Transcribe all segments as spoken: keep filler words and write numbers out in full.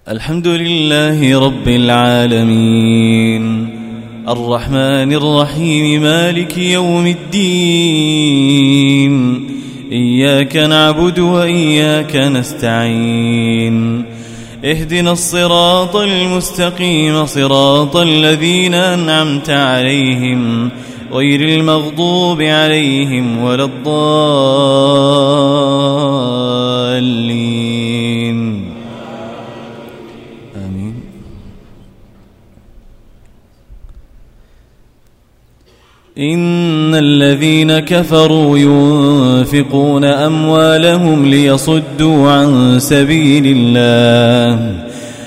الحمد لله رب العالمين الرحمن الرحيم مالك يوم الدين إياك نعبد وإياك نستعين اهدنا الصراط المستقيم صراط الذين أنعمت عليهم غير المغضوب عليهم ولا الضالين آمين. إن الذين كفروا ينفقون أموالهم ليصدوا عن سبيل الله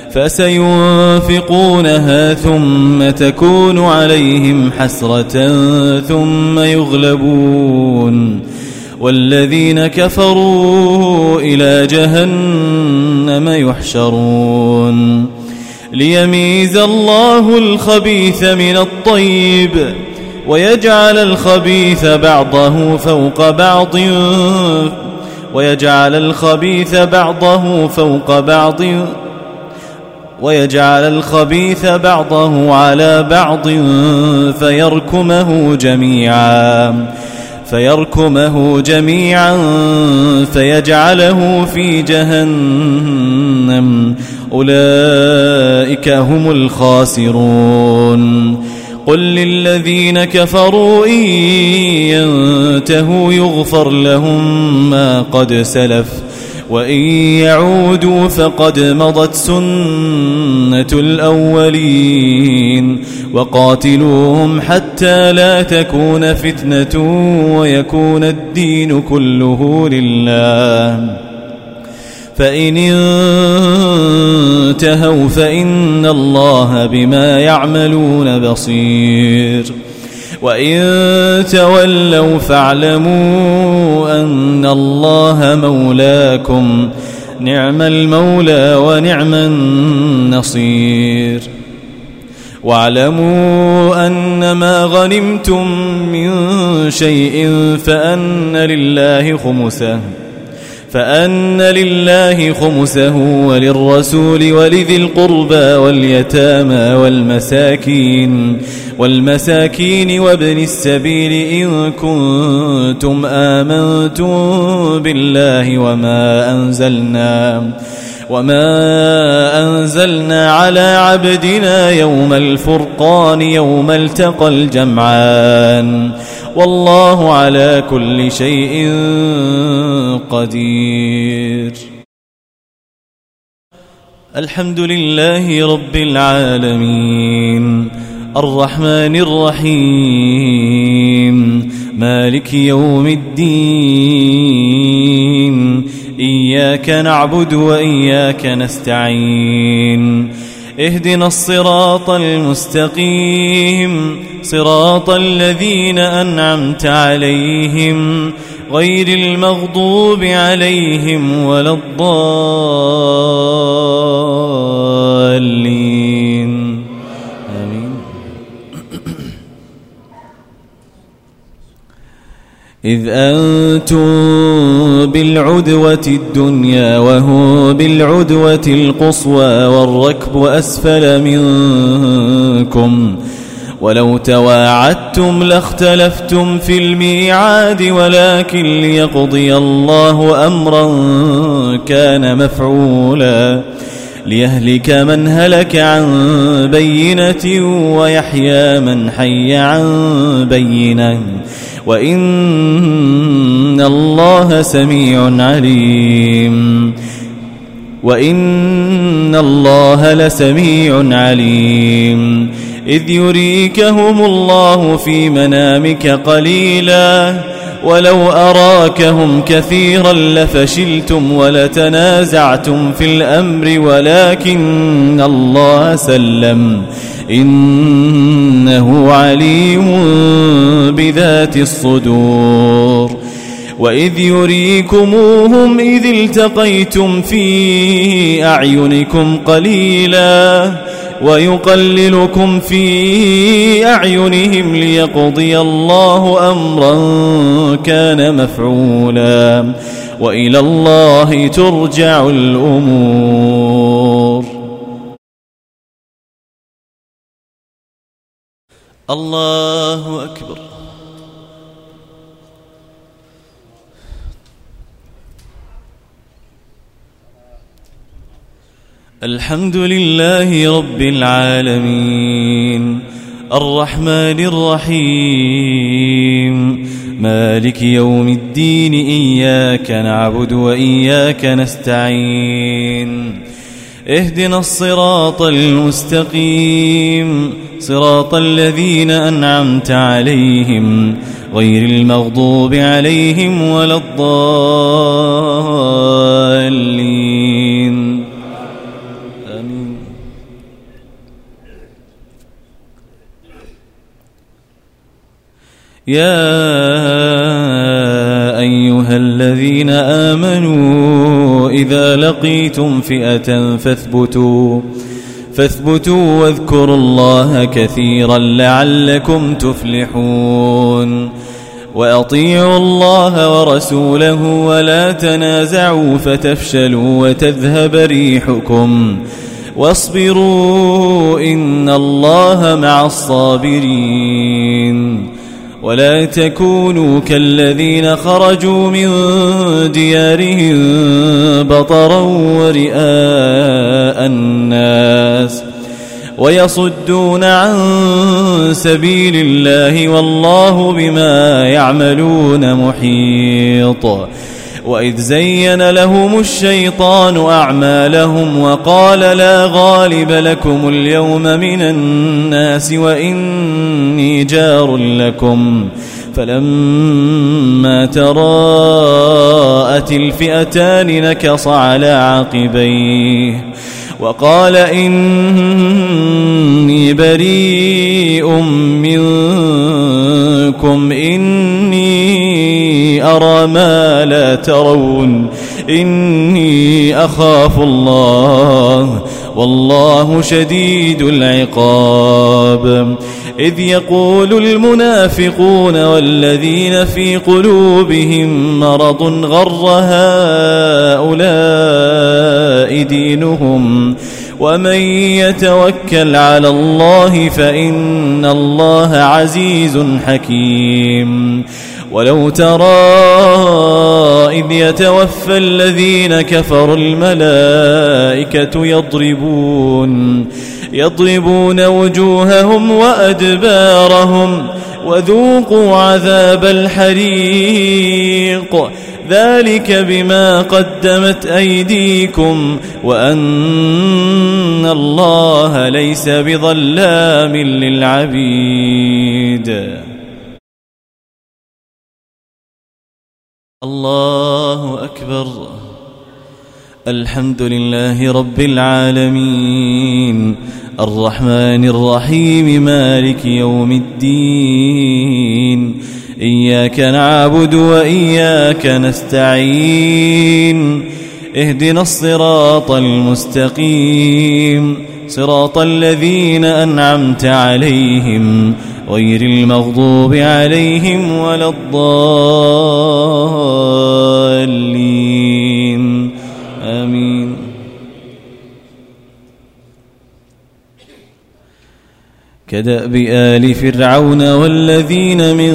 فسينفقونها ثم تكون عليهم حسرة ثم يغلبون والذين كفروا إلى جهنم يحشرون ليميز الله الخبيث من الطيب ويجعل الخبيث بعضه فوق بعض ويجعل الخبيث بعضه فوق بعض ويجعل الخبيث بعضه على بعض فيركمه جميعا فيركمه جميعا فيجعله في جهنم أولئك هم الخاسرون قل للذين كفروا إن ينتهوا يغفر لهم ما قد سلف وإن يعودوا فقد مضت سنة الأولين وقاتلوهم حتى لا تكون فتنة ويكون الدين كله لله فإن انتهوا فإن الله بما يعملون بصير وإن تولوا فاعلموا أن الله مولاكم نعم المولى ونعم النصير واعلموا أن ما غنمتم من شيء فأن لله خمسه فأن لله خمسه وللرسول ولذي القربى واليتامى والمساكين والمساكين وابن السبيل إن كنتم آمنتم بالله وما أنزلنا وما أنزلنا على عبدنا يوم الفرقان يوم التقى الجمعان والله على كل شيء قدير. الحمد لله رب العالمين الرحمن الرحيم مالك يوم الدين إياك نعبد وإياك نستعين اهدنا الصراط المستقيم صراط الذين أنعمت عليهم غير المغضوب عليهم ولا الضالين آمين. إذ أنتم بالعدوة الدنيا وهو بالعدوة القصوى والركب أسفل منكم ولو تواعدتم لاختلفتم في الميعاد ولكن ليقضي الله أمرا كان مفعولا ليهلك من هلك عن بينة ويحيى من حي عن بينة وإن الله سميع عليم وإن الله لسميع عليم إذ يريكهم الله في منامك قليلا ولو أراكهم كثيرا لفشلتم ولتنازعتم في الأمر ولكن الله سلم إنه عليم بذات الصدور وإذ يريكموهم إذ التقيتم في أعينكم قليلا ويقللكم في أعينهم ليقضي الله أمرا كان مفعولا وإلى الله ترجع الأمور. الله أكبر. الحمد لله رب العالمين الرحمن الرحيم مالك يوم الدين إياك نعبد وإياك نستعين اهدنا الصراط المستقيم صراط الذين أنعمت عليهم غير المغضوب عليهم ولا الضالين آمين. يا أيها الذين آمنوا إذا لقيتم فئة فاثبتوا فاثبتوا واذكروا الله كثيرا لعلكم تفلحون وأطيعوا الله ورسوله ولا تنازعوا فتفشلوا وتذهب ريحكم واصبروا إن الله مع الصابرين ولا تكونوا كالذين خرجوا من ديارهم بطرا ورئاء الناس ويصدون عن سبيل الله والله بما يعملون محيط. وإذ زين لهم الشيطان أعمالهم وقال لا غالب لكم اليوم من الناس وإني جار لكم فلما تراءت الفئتان نكص على عقبيه وقال إني بريء منكم إني أرى ما لا ترون إني أخاف الله والله شديد العقاب. إذ يقول المنافقون والذين في قلوبهم مرض غر هؤلاء دينهم ومن يتوكل على الله فإن الله عزيز حكيم. ولو ترى إذ يتوفى الذين كفروا الملائكة يضربون يضربون وجوههم وأدبارهم وذوقوا عذاب الحريق ذلك بما قدمت أيديكم وأن الله ليس بظلام للعبيد. الله أكبر. الحمد لله رب العالمين الرحمن الرحيم مالك يوم الدين إياك نعبد وإياك نستعين اهدنا الصراط المستقيم صراط الذين أنعمت عليهم غير المغضوب عليهم ولا الضالين آمين. كدأب آل فرعون والذين من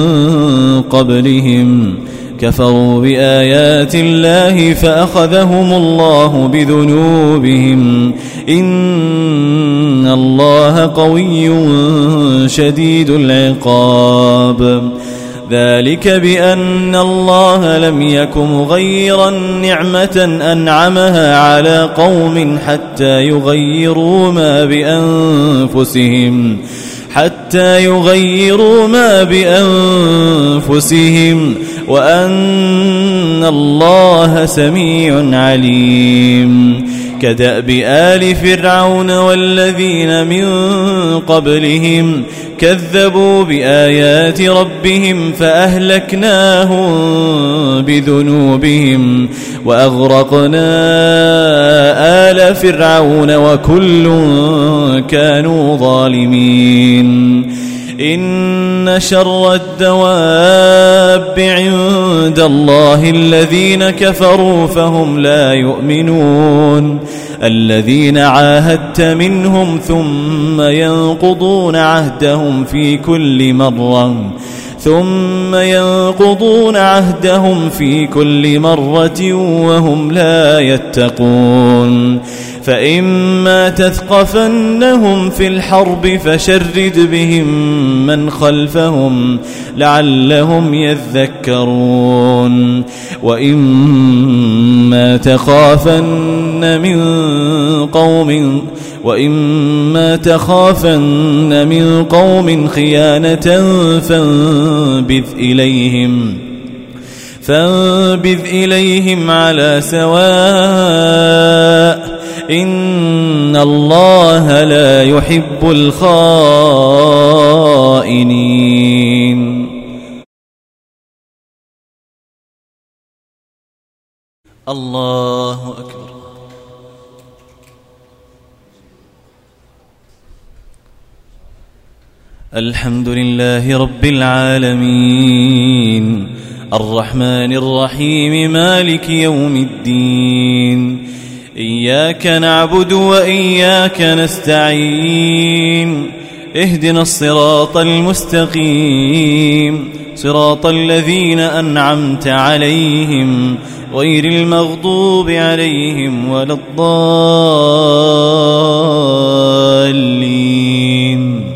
قبلهم كفروا بآيات الله فأخذهم الله بذنوبهم إن الله قوي شديد العقاب. ذلك بأن الله لم يك مغيرا نعمة أنعمها على قوم حتى يغيروا ما بأنفسهم حتى يغيروا ما بأنفسهم وأن الله سميع عليم. كدأب آل فرعون والذين من قبلهم كذبوا بآيات ربهم فأهلكناهم بذنوبهم وأغرقنا آل فرعون وكل كانوا ظالمين. إن شر الدواب عند الله الذين كفروا فهم لا يؤمنون الذين عاهدت منهم ثم ينقضون عهدهم في كل مرة ثم ينقضون عهدهم في كل مرة وهم لا يتقون فإما تثقفنهم في الحرب فشرد بهم من خلفهم لعلهم يذكرون وإما تخافن من قوم وإما تخافن من قوم خيانة فانبذ إليهم فانبذ إليهم على سواء إن الله لا يحب الخائنين. الله أكبر. الحمد لله رب العالمين الرحمن الرحيم مالك يوم الدين إياك نعبد وإياك نستعين اهدنا الصراط المستقيم صراط الذين أنعمت عليهم غير المغضوب عليهم ولا الضالين.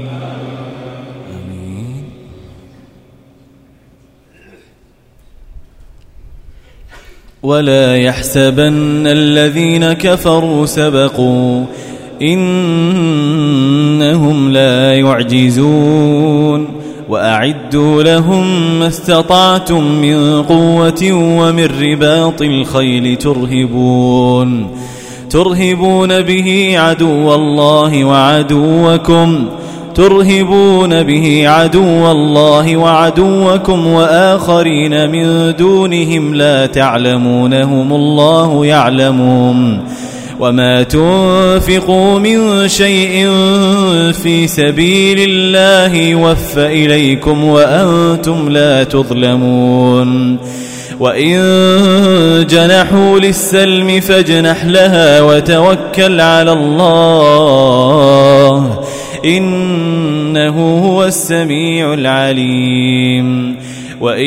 ولا يحسبن الذين كفروا سبقوا إنهم لا يعجزون وأعدوا لهم ما استطعتم من قوة ومن رباط الخيل ترهبون ترهبون به عدو الله وعدوكم ترهبون به عدو الله وعدوكم وآخرين من دونهم لا تعلمونهم الله يعلمهم وما تنفقوا من شيء في سبيل الله يوفى إليكم وأنتم لا تظلمون وإن جنحوا للسلم فاجنح لها وتوكل على الله إنه هو السميع العليم. وإن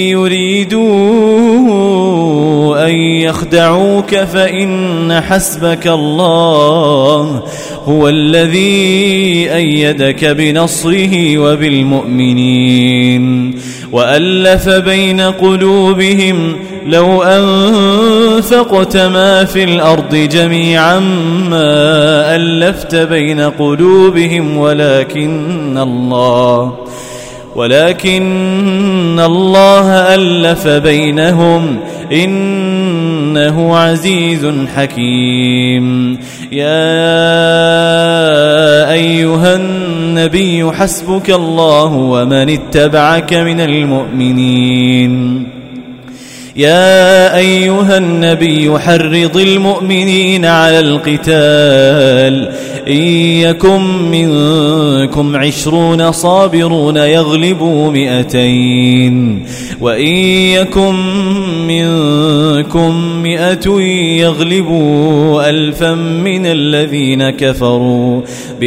يريدوا أن يخدعوك فإن حسبك الله هو الذي أيدك بنصره وبالمؤمنين وألف بين قلوبهم لو أنفقت ما في الأرض جميعا ما ألفت بين قلوبهم ولكن الله ولكن الله ألف بينهم إنه عزيز حكيم. يا أيها النبي حسبك الله ومن اتبعك من المؤمنين يا أيها النبي حرض المؤمنين على القتال إن يكن منكم عشرون صابرون يغلبوا مئتين وإن يكن منكم مئة يغلبوا ألفا من الذين كفروا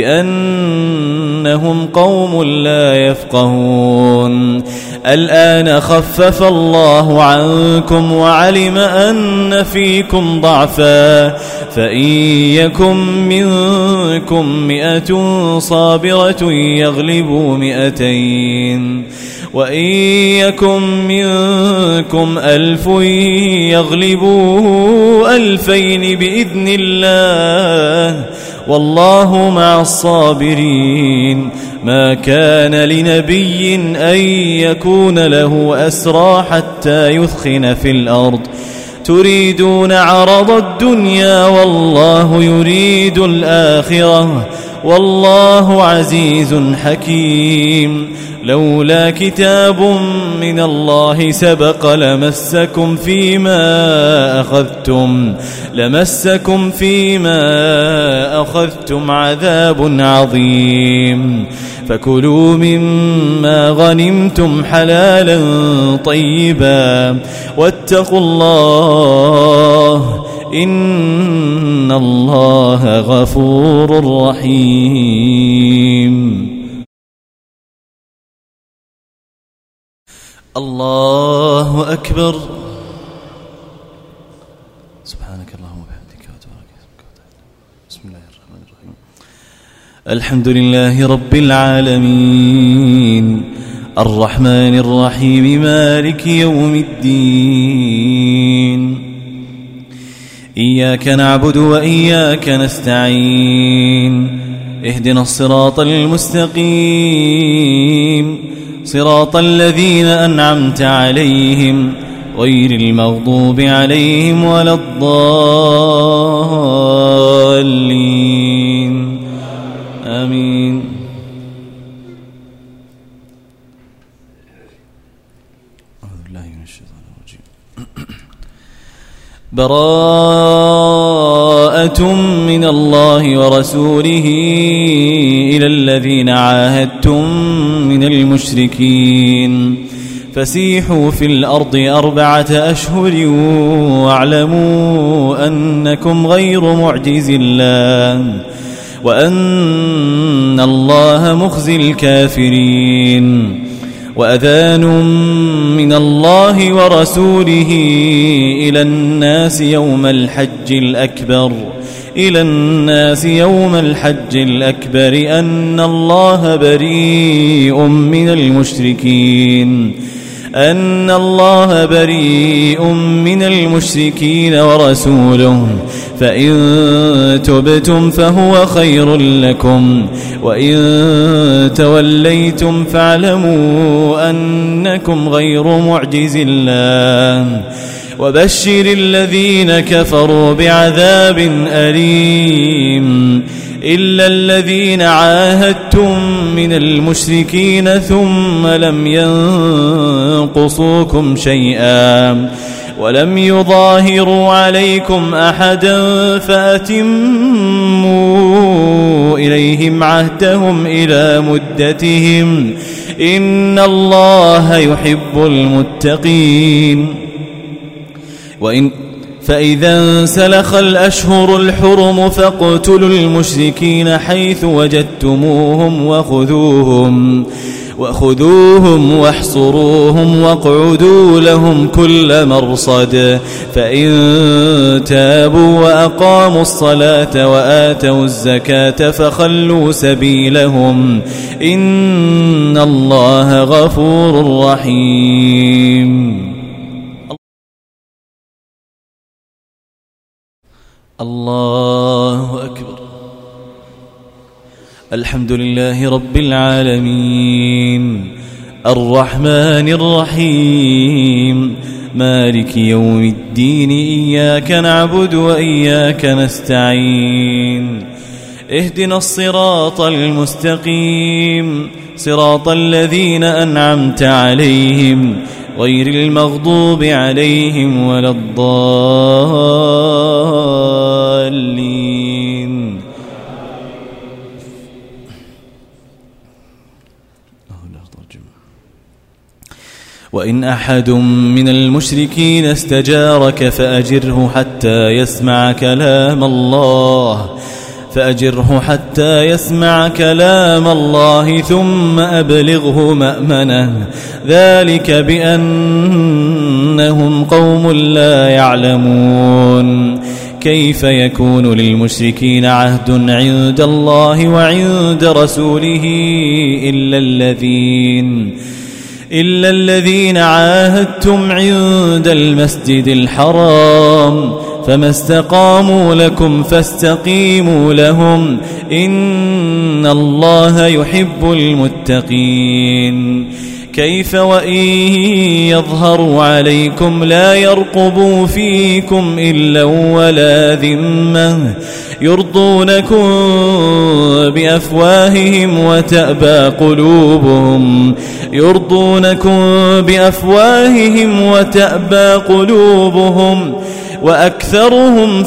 بأنهم قوم لا يفقهون. الآن خفف الله عنكم وعلم أن فيكم ضعفا فإن يكن منكم مئة صابرة يغلبوا مئتين وإن يكن منكم ألف يغلبوا ألفين بإذن الله والله مع الصابرين. ما كان لنبي أن يكون له أسرى حتى يثخن في الأرض تريدون عرض الدنيا والله يريد الآخرة والله عزيز حكيم. لولا كتاب من الله سبق لمسكم فيما أخذتم لمسكم فيما أخذتم عذاب عظيم. فكلوا مما غنمتم حلالا طيبا واتقوا الله إن الله غفور رحيم. الله أكبر. سبحانك اللهم وبحمدك وتبارك اسمك. بسم الله الرحمن الرحيم. الحمد لله رب العالمين الرحمن الرحيم مالك يوم الدين. إياك نعبد وإياك نستعين. اهدنا الصراط المستقيم صراط الذين أنعمت عليهم غير المغضوب عليهم ولا الضالين آمين. أعوذ بالله من الشيطان الرجيم. براءة من الله ورسوله إلى الذين عاهدتم من المشركين فسيحوا في الأرض أربعة أشهر واعلموا أنكم غير معجز الله وأن الله مخزي الكافرين. وأذان من الله ورسوله إلى الناس يوم الحج الأكبر إلى الناس يوم الحج الأكبر أن الله بريء من المشركين أن الله بريء من المشركين ورسوله فإن تبتم فهو خير لكم وإن توليتم فاعلموا أنكم غير معجز الله وبشر الذين كفروا بعذاب أليم. إلا الذين عاهدتم من المشركين ثم لم ينقصوكم شيئا ولم يظاهروا عليكم أحدا فأتموا إليهم عهدهم إلى مدتهم إن الله يحب المتقين. وإن فإذا انسلخ الأشهر الحرم فاقتلوا المشركين حيث وجدتموهم وخذوهم وخذوهم واحصروهم واقعدوا لهم كل مرصد فإن تابوا وأقاموا الصلاة وآتوا الزكاة فخلوا سبيلهم إن الله غفور رحيم. الله أكبر. الحمد لله رب العالمين الرحمن الرحيم مالك يوم الدين. إياك نعبد وإياك نستعين. اهدنا الصراط المستقيم صراط الذين أنعمت عليهم غير المغضوب عليهم ولا الضالين. وإن أحد من المشركين استجارك فأجره حتى يسمع كلام الله فأجره حتى يسمع كلام الله ثم أبلغه مأمنه ذلك بأنهم قوم لا يعلمون. كيف يكون للمشركين عهد عند الله وعند رسوله إلا الذين إلا الذين عاهدتم عند المسجد الحرام فما استقاموا لكم فاستقيموا لهم إن الله يحب المتقين. كيف وإن يظهروا عليكم لا يرقبوا فيكم إلا ولا ذمة يرضونكم بأفواههم وتأبى قلوبهم يرضونكم بأفواههم وتأبى قلوبهم وأكثرهم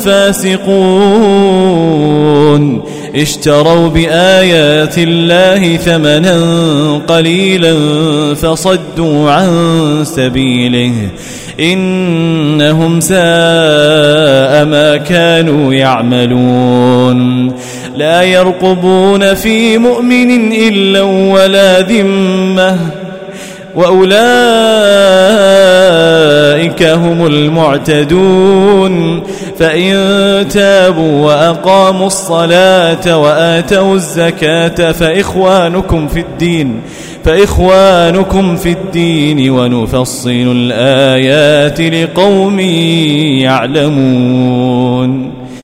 فاسقون اشتروا بآيات الله ثمنا قليلا فصدوا عن سبيله إنهم ساء ما كانوا يعملون لا يرقبون في مؤمن إلا ولا ذمة وأولئك هم المعتدون فإن تابوا وأقاموا الصلاة وآتوا الزكاة فإخوانكم في الدين فإخوانكم في الدين ونفصل الآيات لقوم يعلمون